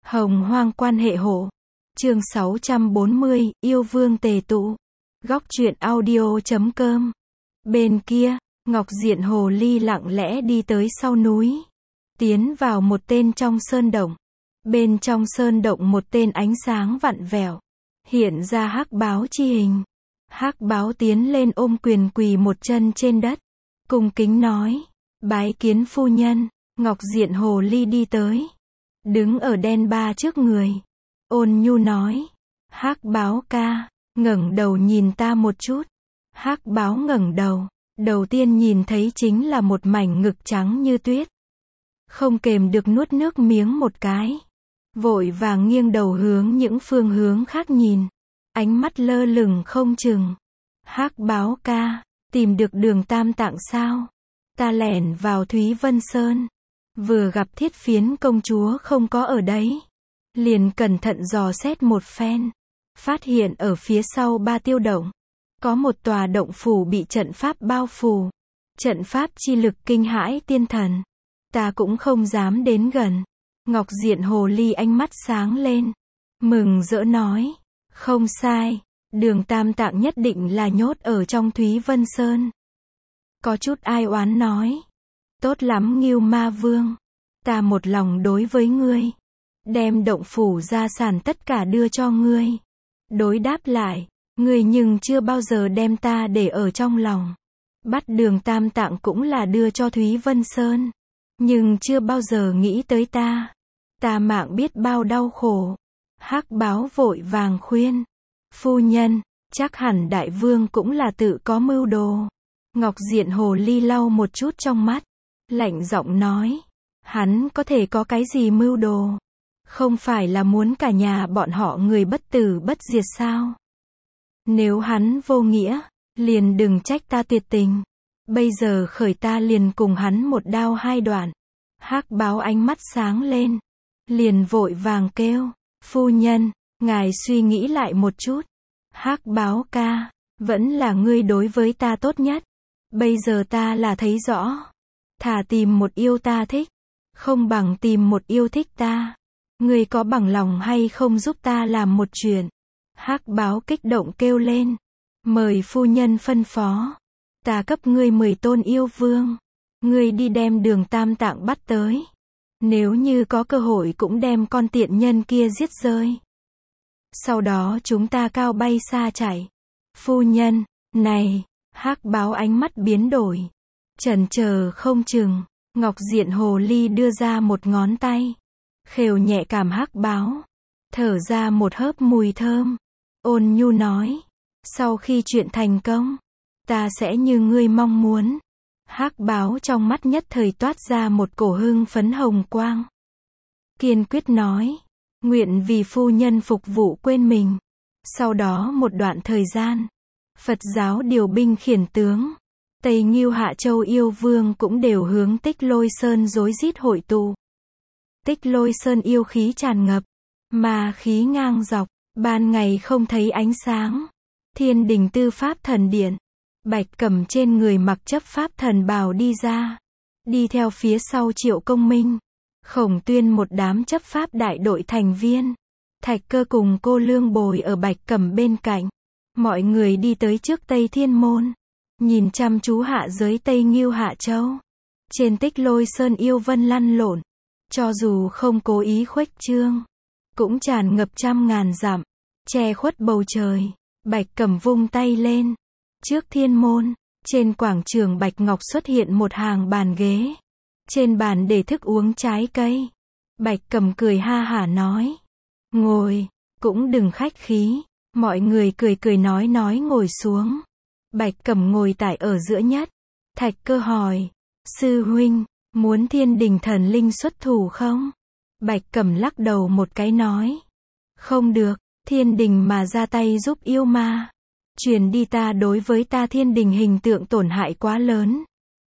Hồng hoang quan hệ hộ. Chương 640, yêu vương tề tụ. Góc truyện audio.com. Bên kia, Ngọc Diện Hồ Ly lặng lẽ đi tới sau núi. Tiến vào một tên trong sơn động. Bên trong sơn động một tên ánh sáng vặn vẹo. Hiện ra hắc báo chi hình. Hắc báo tiến lên ôm quyền quỳ một chân trên đất. Cung kính nói. Bái kiến phu nhân. Ngọc Diện Hồ Ly đi tới. Đứng ở đen ba trước người. Ôn nhu nói. Hắc báo ca, ngẩng đầu nhìn ta một chút. Hắc báo ngẩng đầu. Đầu tiên nhìn thấy chính là một mảnh ngực trắng như tuyết. Không kềm được nuốt nước miếng một cái. Vội vàng nghiêng đầu hướng những phương hướng khác nhìn. Ánh mắt lơ lửng không chừng. Hắc báo ca, tìm được Đường Tam Tạng sao? Ta lẻn vào Thúy Vân Sơn. Vừa gặp Thiết Phiến công chúa không có ở đấy. Liền cẩn thận dò xét một phen. Phát hiện ở phía sau Ba Tiêu Động. Có một tòa động phủ bị trận pháp bao phủ. Trận pháp chi lực kinh hãi tiên thần. Ta cũng không dám đến gần. Ngọc Diện Hồ Ly ánh mắt sáng lên. Mừng rỡ nói. Không sai. Đường Tam Tạng nhất định là nhốt ở trong Thúy Vân Sơn. Có chút ai oán nói. Tốt lắm Ngưu Ma Vương. Ta một lòng đối với ngươi. Đem động phủ gia sản tất cả đưa cho ngươi. Đối đáp lại. Ngươi nhưng chưa bao giờ đem ta để ở trong lòng. Bắt Đường Tam Tạng cũng là đưa cho Thúy Vân Sơn. Nhưng chưa bao giờ nghĩ tới ta. Ta mạng biết bao đau khổ. Hắc báo vội vàng khuyên. Phu nhân, chắc hẳn đại vương cũng là tự có mưu đồ. Ngọc Diện Hồ Ly lau một chút trong mắt. Lạnh giọng nói. Hắn có thể có cái gì mưu đồ? Không phải là muốn cả nhà bọn họ người bất tử bất diệt sao? Nếu hắn vô nghĩa, liền đừng trách ta tuyệt tình. Bây giờ khởi ta liền cùng hắn một đao hai đoạn. Hắc báo ánh mắt sáng lên. Liền vội vàng kêu. Phu nhân, ngài suy nghĩ lại một chút. Hắc báo ca, vẫn là ngươi đối với ta tốt nhất. Bây giờ ta là thấy rõ. Thà tìm một yêu ta thích. Không bằng tìm một yêu thích ta. Ngươi có bằng lòng hay không giúp ta làm một chuyện? Hắc báo kích động kêu lên. Mời phu nhân phân phó. Ta cấp ngươi 10 tôn yêu vương. Ngươi đi đem Đường Tam Tạng bắt tới. Nếu như có cơ hội cũng đem con tiện nhân kia giết rơi. Sau đó chúng ta cao bay xa chạy. Phu nhân, này, Hắc báo ánh mắt biến đổi. Chần chờ không chừng. Ngọc Diện Hồ Ly đưa ra một ngón tay. Khều nhẹ cảm Hắc báo. Thở ra một hớp mùi thơm. Ôn nhu nói. Sau khi chuyện thành công, ta sẽ như ngươi mong muốn. Hắc báo trong mắt nhất thời toát ra một cổ hưng phấn hồng quang. Kiên quyết nói. Nguyện vì phu nhân phục vụ quên mình. Sau đó một đoạn thời gian, Phật giáo điều binh khiển tướng. Tây Ngưu Hạ Châu yêu vương cũng đều hướng Tích Lôi Sơn rối rít hội tụ. Tích Lôi Sơn yêu khí tràn ngập. Ma khí ngang dọc. Ban ngày không thấy ánh sáng. Thiên Đình Tư Pháp Thần Điện. Bạch Cẩm trên người mặc chấp pháp thần bào đi ra. Đi theo phía sau Triệu Công Minh. Khổng Tuyên một đám chấp pháp đại đội thành viên. Thạch Cơ cùng cô Lương Bồi ở Bạch Cẩm bên cạnh. Mọi người đi tới trước Tây Thiên Môn. Nhìn chăm chú hạ giới Tây Ngưu Hạ Châu. Trên Tích Lôi Sơn yêu vân lăn lộn. Cho dù không cố ý khuếch trương, cũng tràn ngập trăm ngàn dặm. Che khuất bầu trời. Bạch Cẩm vung tay lên. Trước Thiên Môn, trên quảng trường Bạch Ngọc xuất hiện một hàng bàn ghế. Trên bàn để thức uống trái cây. Bạch Cẩm cười ha hả nói. Ngồi, cũng đừng khách khí. Mọi người cười cười nói ngồi xuống. Bạch Cẩm ngồi tại ở giữa nhất. Thạch Cơ hỏi. Sư huynh, muốn Thiên Đình thần linh xuất thủ không? Bạch Cẩm lắc đầu một cái nói. Không được, Thiên Đình mà ra tay giúp yêu ma. Truyền đi ta đối với ta Thiên Đình hình tượng tổn hại quá lớn.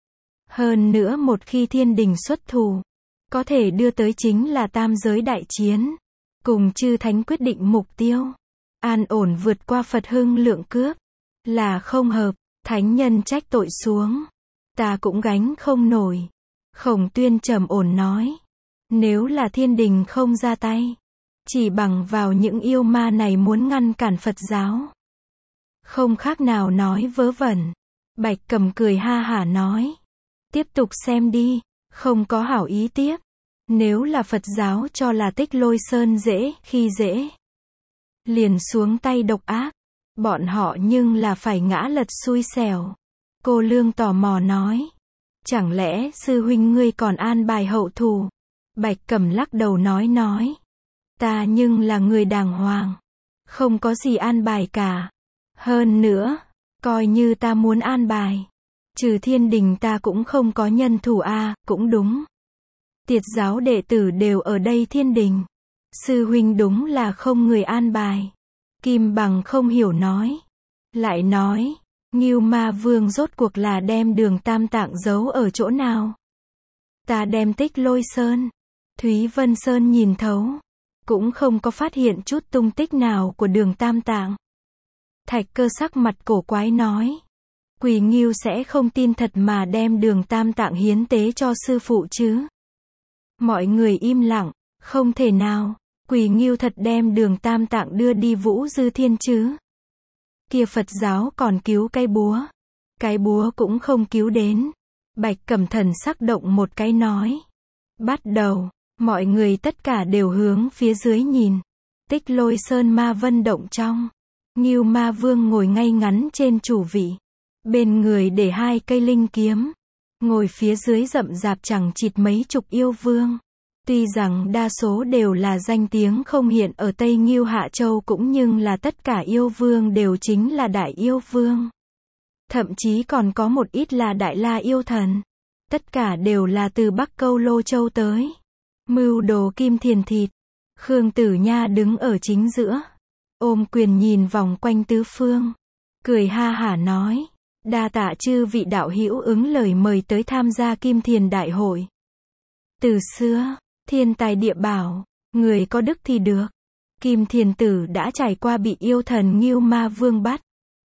Hơn nữa một khi Thiên Đình xuất thủ, có thể đưa tới chính là tam giới đại chiến. Cùng chư thánh quyết định mục tiêu. An ổn vượt qua Phật hưng lượng cướp. Là không hợp, thánh nhân trách tội xuống. Ta cũng gánh không nổi. Khổng Tuyên trầm ổn nói. Nếu là Thiên Đình không ra tay, Chỉ bằng vào những yêu ma này muốn ngăn cản Phật giáo. Không khác nào nói vớ vẩn. Bạch Cầm cười ha hả nói. Tiếp tục xem đi, không có hảo ý tiếp. Nếu là Phật giáo cho là Tích Lôi Sơn dễ, khi dễ. Liền xuống tay độc ác. Bọn họ nhưng là phải ngã lật xui xẻo. Cô Lương tò mò nói. Chẳng lẽ sư huynh ngươi còn an bài hậu thù? Bạch Cẩm lắc đầu nói. Ta nhưng là người đàng hoàng. Không có gì an bài cả. Hơn nữa, coi như ta muốn an bài. Trừ Thiên Đình ta cũng không có nhân thủ cũng đúng. Tiệt giáo đệ tử đều ở đây Thiên Đình. Sư huynh đúng là không người an bài. Kim Bằng không hiểu nói. Lại nói, Ngưu Ma Vương rốt cuộc là đem Đường Tam Tạng giấu ở chỗ nào? Ta đem Tích Lôi Sơn, Thúy Vân Sơn nhìn thấu. Cũng không có phát hiện chút tung tích nào của Đường Tam Tạng. Thạch Cơ sắc mặt cổ quái nói. Quỷ Ngưu sẽ không tin thật mà đem Đường Tam Tạng hiến tế cho sư phụ chứ? Mọi người im lặng, không thể nào, Quỷ Ngưu thật đem Đường Tam Tạng đưa đi Vũ Dư Thiên chứ? Kia Phật giáo còn cứu cái búa cũng không cứu đến. Bạch Cẩm thần sắc động một cái nói. Bắt đầu, mọi người tất cả đều hướng phía dưới nhìn. Tích Lôi Sơn Ma Vân động trong. Ngưu Ma Vương ngồi ngay ngắn trên chủ vị. Bên người để 2 cây linh kiếm. Ngồi phía dưới rậm rạp chẳng chịt mấy chục yêu vương. Tuy rằng đa số đều là danh tiếng không hiện ở Tây Ngưu Hạ Châu cũng nhưng là tất cả yêu vương đều chính là đại yêu vương. Thậm chí còn có một ít là đại la yêu thần. Tất cả đều là từ Bắc Câu Lô Châu tới. Mưu đồ Kim Thiền Thịt. Khương Tử Nha đứng ở chính giữa. Ôm quyền nhìn vòng quanh tứ phương. Cười ha hả nói. Đa tạ chư vị đạo hữu ứng lời mời tới tham gia Kim Thiền Đại hội. Từ xưa, thiên tài địa bảo, người có đức thì được. Kim Thiền Tử đã trải qua bị yêu thần Ngưu Ma Vương bắt.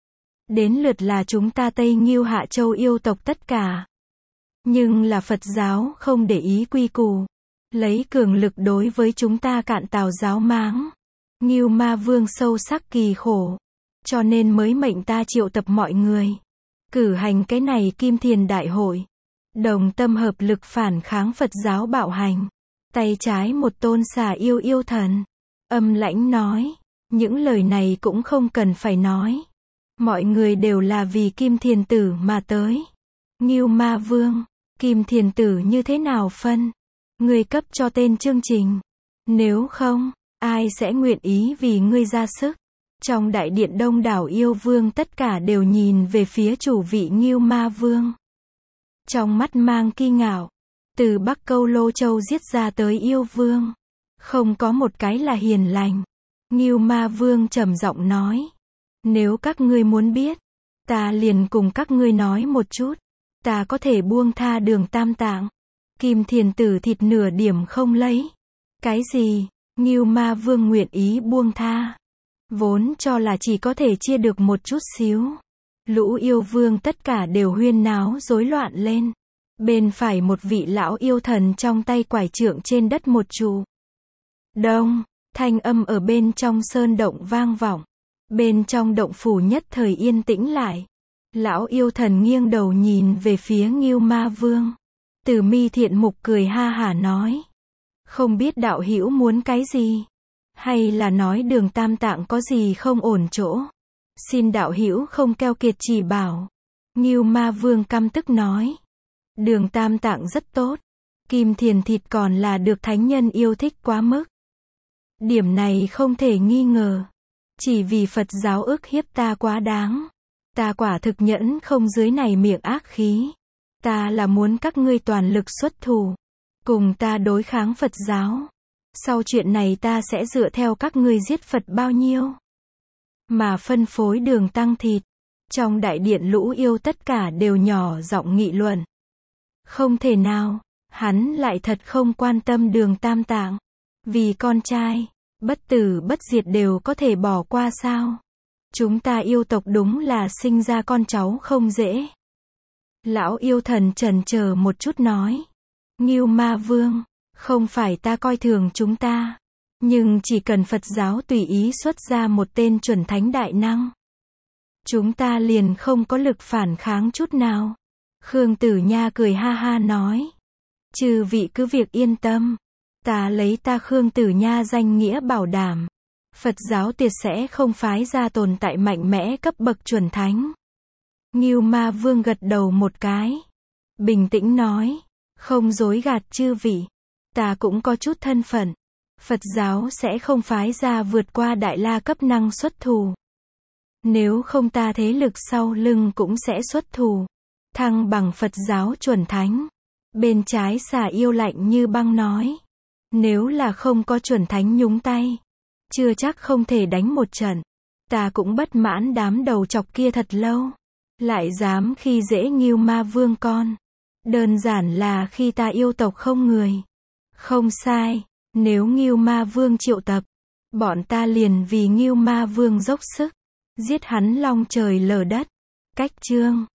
Đến lượt là chúng ta Tây Ngưu Hạ Châu yêu tộc tất cả. Nhưng là Phật giáo không để ý quy củ. Lấy cường lực đối với chúng ta cạn tào giáo máng. Ngưu Ma Vương sâu sắc kỳ khổ. Cho nên mới mệnh ta triệu tập mọi người. Cử hành cái này Kim Thiền Đại hội. Đồng tâm hợp lực phản kháng Phật giáo bạo hành. Tay trái một tôn xà yêu thần. Âm lãnh nói. Những lời này cũng không cần phải nói. Mọi người đều là vì Kim Thiền Tử mà tới. Ngưu Ma Vương, Kim Thiền Tử như thế nào phân? Ngươi cấp cho tên chương trình. Nếu không, ai sẽ nguyện ý vì ngươi ra sức? Trong đại điện đông đảo yêu vương tất cả đều nhìn về phía chủ vị Ngưu Ma Vương. Trong mắt mang kinh ngạo. Từ Bắc Câu Lô Châu giết ra tới yêu vương. Không có một cái là hiền lành. Ngưu Ma Vương trầm giọng nói. Nếu các ngươi muốn biết, ta liền cùng các ngươi nói một chút. Ta có thể buông tha Đường Tam Tạng. Kim Thiền Tử thịt nửa điểm không lấy. Cái gì? Ngưu Ma Vương nguyện ý buông tha. Vốn cho là chỉ có thể chia được một chút xíu. Lũ yêu vương tất cả đều huyên náo rối loạn lên. Bên phải một vị lão yêu thần trong tay quải trượng trên đất một trụ. Đông, thanh âm ở bên trong sơn động vang vọng. Bên trong động phủ nhất thời yên tĩnh lại. Lão yêu thần nghiêng đầu nhìn về phía Ngưu Ma Vương. Từ Mi Thiện Mục cười ha hả nói. Không biết đạo hữu muốn cái gì? Hay là nói Đường Tam Tạng có gì không ổn chỗ? Xin đạo hữu không keo kiệt chỉ bảo. Ngưu Ma Vương căm tức nói. Đường Tam Tạng rất tốt. Kim Thiền Thịt còn là được thánh nhân yêu thích quá mức. Điểm này không thể nghi ngờ. Chỉ vì Phật giáo ức hiếp ta quá đáng. Ta quả thực nhẫn không dưới này miệng ác khí. Ta là muốn các ngươi toàn lực xuất thủ. Cùng ta đối kháng Phật giáo. Sau chuyện này ta sẽ dựa theo các ngươi giết Phật bao nhiêu. Mà phân phối Đường tăng thịt. Trong đại điện lũ yêu tất cả đều nhỏ giọng nghị luận. Không thể nào, hắn lại thật không quan tâm Đường Tam Tạng. Vì con trai, bất tử bất diệt đều có thể bỏ qua sao? Chúng ta yêu tộc đúng là sinh ra con cháu không dễ. Lão yêu thần chần chờ một chút nói. Ngưu Ma Vương, không phải ta coi thường chúng ta. Nhưng chỉ cần Phật giáo tùy ý xuất ra một tên chuẩn thánh đại năng, chúng ta liền không có lực phản kháng chút nào. Khương Tử Nha cười ha ha nói. Chư vị cứ việc yên tâm. Ta lấy ta Khương Tử Nha danh nghĩa bảo đảm. Phật giáo tuyệt sẽ không phái ra tồn tại mạnh mẽ cấp bậc chuẩn thánh. Ngưu Ma Vương gật đầu một cái. Bình tĩnh nói. Không dối gạt chư vị. Ta cũng có chút thân phận. Phật giáo sẽ không phái ra vượt qua Đại La cấp năng xuất thủ. Nếu không ta thế lực sau lưng cũng sẽ xuất thủ. Thăng bằng Phật giáo chuẩn thánh. Bên trái Xà Yêu lạnh như băng nói. Nếu là không có chuẩn thánh nhúng tay, chưa chắc không thể đánh một trận. Ta cũng bất mãn đám đầu chọc kia thật lâu. Lại dám khi dễ Ngưu Ma Vương con. Đơn giản là khi ta yêu tộc không người. Không sai, nếu Ngưu Ma Vương triệu tập, bọn ta liền vì Ngưu Ma Vương dốc sức. Giết hắn long trời lở đất. Cách chương